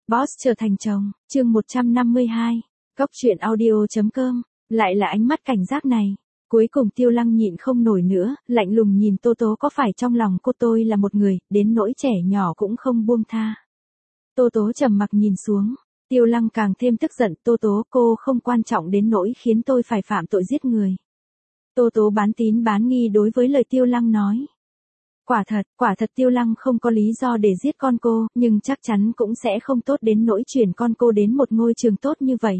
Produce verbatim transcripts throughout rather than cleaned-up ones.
Boss trở thành chồng, chương một trăm năm mươi hai, Cốc truyện audio.com, lại là ánh mắt cảnh giác này. Cuối cùng Tiêu Lăng nhịn không nổi nữa, lạnh lùng nhìn Tô Tố có phải trong lòng cô tôi là một người, đến nỗi trẻ nhỏ cũng không buông tha. Tô Tố trầm mặc nhìn xuống, Tiêu Lăng càng thêm tức giận, Tô Tố cô không quan trọng đến nỗi khiến tôi phải phạm tội giết người. Tô Tố bán tín bán nghi đối với lời Tiêu Lăng nói. Quả thật, quả thật Tiêu Lăng không có lý do để giết con cô, nhưng chắc chắn cũng sẽ không tốt đến nỗi chuyển con cô đến một ngôi trường tốt như vậy.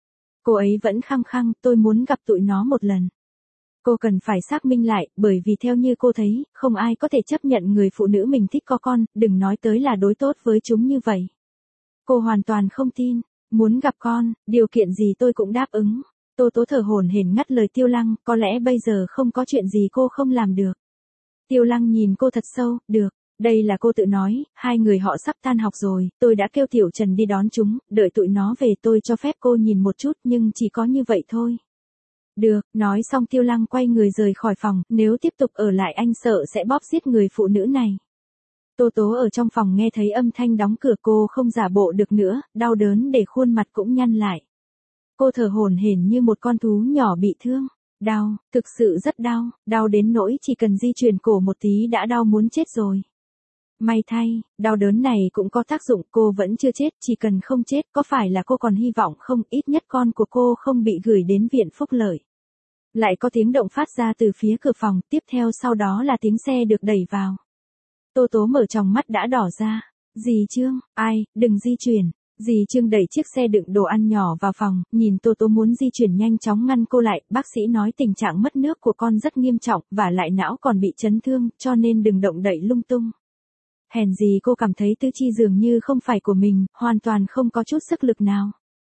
Cô ấy vẫn khăng khăng, tôi muốn gặp tụi nó một lần. Cô cần phải xác minh lại, bởi vì theo như cô thấy, không ai có thể chấp nhận người phụ nữ mình thích có con, đừng nói tới là đối tốt với chúng như vậy. Cô hoàn toàn không tin, muốn gặp con, điều kiện gì tôi cũng đáp ứng. Tô Tố thở hổn hển ngắt lời Tiêu Lăng, có lẽ bây giờ không có chuyện gì cô không làm được. Tiêu Lăng nhìn cô thật sâu, được, đây là cô tự nói, hai người họ sắp tan học rồi, tôi đã kêu Tiểu Trần đi đón chúng, đợi tụi nó về tôi cho phép cô nhìn một chút nhưng chỉ có như vậy thôi. Được, nói xong Tiêu Lăng quay người rời khỏi phòng, nếu tiếp tục ở lại anh sợ sẽ bóp giết người phụ nữ này. Tô Tố ở trong phòng nghe thấy âm thanh đóng cửa, cô không giả bộ được nữa, đau đớn để khuôn mặt cũng nhăn lại. Cô thở hổn hển như một con thú nhỏ bị thương. Đau, thực sự rất đau, đau đến nỗi chỉ cần di chuyển cổ một tí đã đau muốn chết rồi. May thay, đau đớn này cũng có tác dụng, cô vẫn chưa chết, chỉ cần không chết, có phải là cô còn hy vọng không, ít nhất con của cô không bị gửi đến viện phúc lợi. Lại có tiếng động phát ra từ phía cửa phòng, tiếp theo sau đó là tiếng xe được đẩy vào. Tô Tố mở tròng mắt đã đỏ ra. Dì Trương, ai, đừng di chuyển. Dì Trương đẩy chiếc xe đựng đồ ăn nhỏ vào phòng, nhìn Tô Tố muốn di chuyển nhanh chóng ngăn cô lại, bác sĩ nói tình trạng mất nước của con rất nghiêm trọng, và lại não còn bị chấn thương, cho nên đừng động đậy lung tung. Hèn gì cô cảm thấy tứ chi dường như không phải của mình, hoàn toàn không có chút sức lực nào.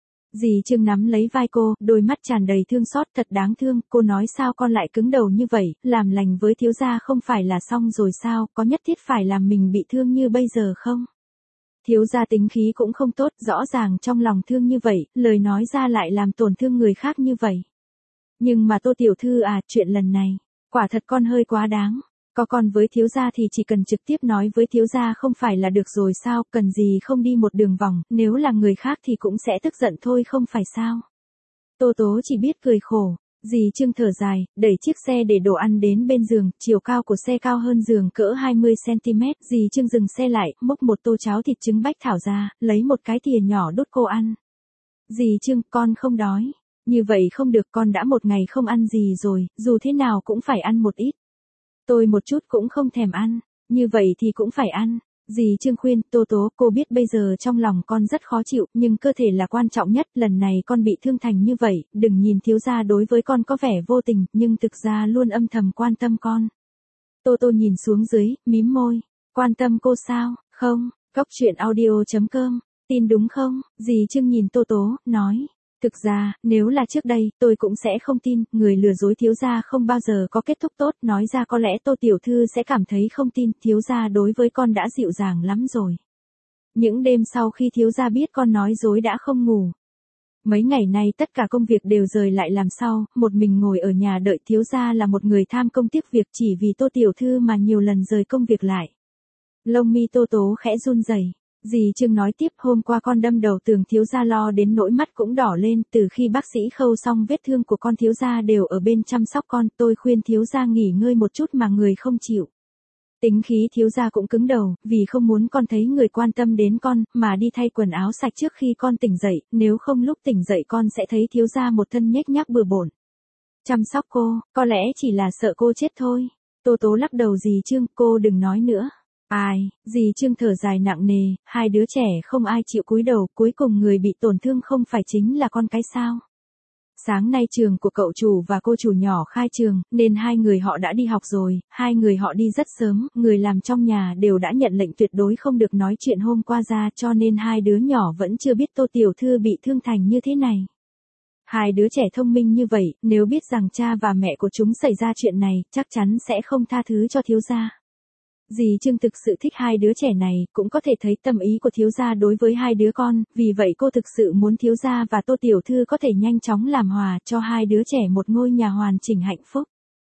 Dì Trương nắm lấy vai cô, đôi mắt tràn đầy thương xót, thật đáng thương, cô nói sao con lại cứng đầu như vậy, làm lành với thiếu gia không phải là xong rồi sao, có nhất thiết phải làm mình bị thương như bây giờ không? Thiếu gia tính khí cũng không tốt, rõ ràng trong lòng thương như vậy, lời nói ra lại làm tổn thương người khác như vậy. Nhưng mà Tô tiểu thư à, chuyện lần này, quả thật con hơi quá đáng. Có con với thiếu gia thì chỉ cần trực tiếp nói với thiếu gia không phải là được rồi sao, cần gì không đi một đường vòng, nếu là người khác thì cũng sẽ tức giận thôi không phải sao. Tô Tố chỉ biết cười khổ. Dì Trương thở dài, đẩy chiếc xe để đồ ăn đến bên giường, chiều cao của xe cao hơn giường cỡ hai mươi xăng-ti-mét, dì Trương dừng xe lại, múc một tô cháo thịt trứng bách thảo ra, lấy một cái thìa nhỏ đút cô ăn. Dì Trương, con không đói. Như vậy không được, con đã một ngày không ăn gì rồi, dù thế nào cũng phải ăn một ít. Tôi một chút cũng không thèm ăn, như vậy thì cũng phải ăn. Dì Trương khuyên, Tô Tố, cô biết bây giờ trong lòng con rất khó chịu, nhưng cơ thể là quan trọng nhất, lần này con bị thương thành như vậy, đừng nhìn thiếu gia đối với con có vẻ vô tình, nhưng thực ra luôn âm thầm quan tâm con. Tô Tô nhìn xuống dưới, mím môi, quan tâm cô sao, không, Cốc truyện audio.com, tin đúng không, dì Trương nhìn Tô Tố, nói. Thực ra, nếu là trước đây, tôi cũng sẽ không tin, người lừa dối thiếu gia không bao giờ có kết thúc tốt, nói ra có lẽ Tô tiểu thư sẽ cảm thấy không tin, thiếu gia đối với con đã dịu dàng lắm rồi. Những đêm sau khi thiếu gia biết con nói dối đã không ngủ. Mấy ngày nay tất cả công việc đều rời lại làm sau, một mình ngồi ở nhà đợi, thiếu gia là một người tham công tiếc việc, chỉ vì Tô tiểu thư mà nhiều lần rời công việc lại. Lông mi Tô Tố khẽ run rẩy. Dì Trương nói tiếp, hôm qua con đâm đầu tường, thiếu gia lo đến nỗi mắt cũng đỏ lên, từ khi bác sĩ khâu xong vết thương của con thiếu gia đều ở bên chăm sóc con, tôi khuyên thiếu gia nghỉ ngơi một chút mà người không chịu. Tính khí thiếu gia cũng cứng đầu, vì không muốn con thấy người quan tâm đến con, mà đi thay quần áo sạch trước khi con tỉnh dậy, nếu không lúc tỉnh dậy con sẽ thấy thiếu gia một thân nhếch nhác bừa bộn. Chăm sóc cô, có lẽ chỉ là sợ cô chết thôi. Tô Tố lắc đầu, dì Trương, cô đừng nói nữa. Ai, dì Trương thở dài nặng nề, hai đứa trẻ không ai chịu cúi đầu, cuối cùng người bị tổn thương không phải chính là con cái sao. Sáng nay trường của cậu chủ và cô chủ nhỏ khai trường, nên hai người họ đã đi học rồi, hai người họ đi rất sớm, người làm trong nhà đều đã nhận lệnh tuyệt đối không được nói chuyện hôm qua ra, cho nên hai đứa nhỏ vẫn chưa biết Tô tiểu thư bị thương thành như thế này. Hai đứa trẻ thông minh như vậy, nếu biết rằng cha và mẹ của chúng xảy ra chuyện này, chắc chắn sẽ không tha thứ cho thiếu gia. Dì Trương thực sự thích hai đứa trẻ này, cũng có thể thấy tâm ý của thiếu gia đối với hai đứa con, vì vậy cô thực sự muốn thiếu gia và Tô tiểu thư có thể nhanh chóng làm hòa, cho hai đứa trẻ một ngôi nhà hoàn chỉnh hạnh phúc.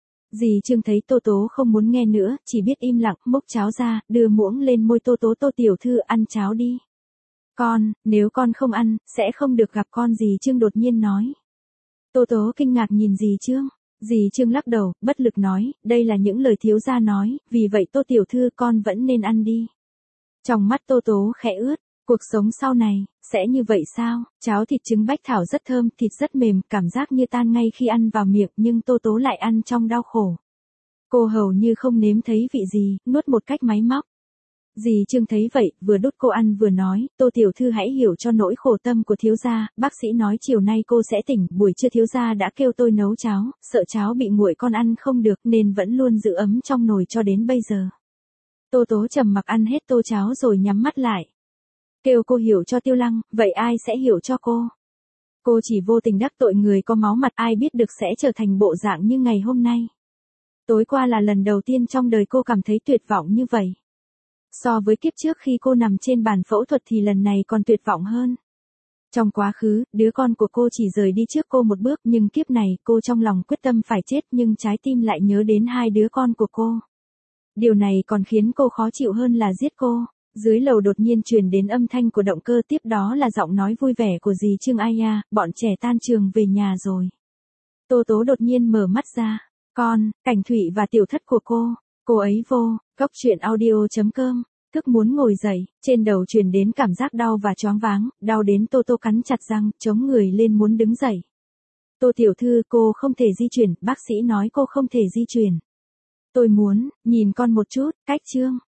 Dì Trương thấy Tô Tố không muốn nghe nữa, chỉ biết im lặng, múc cháo ra, đưa muỗng lên môi Tô Tố, Tô tiểu thư ăn cháo đi. Con, nếu con không ăn, sẽ không được gặp con, dì Trương đột nhiên nói. Tô Tố kinh ngạc nhìn dì Trương. Dì Trương lắc đầu, bất lực nói, đây là những lời thiếu gia nói, vì vậy Tô tiểu thư con vẫn nên ăn đi. Trong mắt Tô Tố khẽ ướt, cuộc sống sau này, sẽ như vậy sao? Cháo thịt trứng bách thảo rất thơm, thịt rất mềm, cảm giác như tan ngay khi ăn vào miệng, nhưng Tô Tố lại ăn trong đau khổ. Cô hầu như không nếm thấy vị gì, nuốt một cách máy móc. Dì Trương thấy vậy, vừa đút cô ăn vừa nói, Tô tiểu thư hãy hiểu cho nỗi khổ tâm của thiếu gia, bác sĩ nói chiều nay cô sẽ tỉnh, buổi trưa thiếu gia đã kêu tôi nấu cháo, sợ cháo bị nguội con ăn không được nên vẫn luôn giữ ấm trong nồi cho đến bây giờ. Tô Tố trầm mặc ăn hết tô cháo rồi nhắm mắt lại. Kêu cô hiểu cho Tiêu Lăng, vậy ai sẽ hiểu cho cô? Cô chỉ vô tình đắc tội người có máu mặt, ai biết được sẽ trở thành bộ dạng như ngày hôm nay. Tối qua là lần đầu tiên trong đời cô cảm thấy tuyệt vọng như vậy. So với kiếp trước khi cô nằm trên bàn phẫu thuật thì lần này còn tuyệt vọng hơn. Trong quá khứ, đứa con của cô chỉ rời đi trước cô một bước, nhưng kiếp này cô trong lòng quyết tâm phải chết nhưng trái tim lại nhớ đến hai đứa con của cô. Điều này còn khiến cô khó chịu hơn là giết cô. Dưới lầu đột nhiên truyền đến âm thanh của động cơ, tiếp đó là giọng nói vui vẻ của dì Trương. Ai à, bọn trẻ tan trường về nhà rồi. Tô Tố đột nhiên mở mắt ra. Con, Cảnh Thụy và tiểu thất của cô. Cô ấy vô, góc truyện audio chấm com. Thức muốn ngồi dậy, trên đầu truyền đến cảm giác đau và choáng váng, đau đến Tô Tô cắn chặt răng, chống người lên muốn đứng dậy. Tô tiểu thư, cô không thể di chuyển, bác sĩ nói cô không thể di chuyển. Tôi muốn, nhìn con một chút, cách Trương.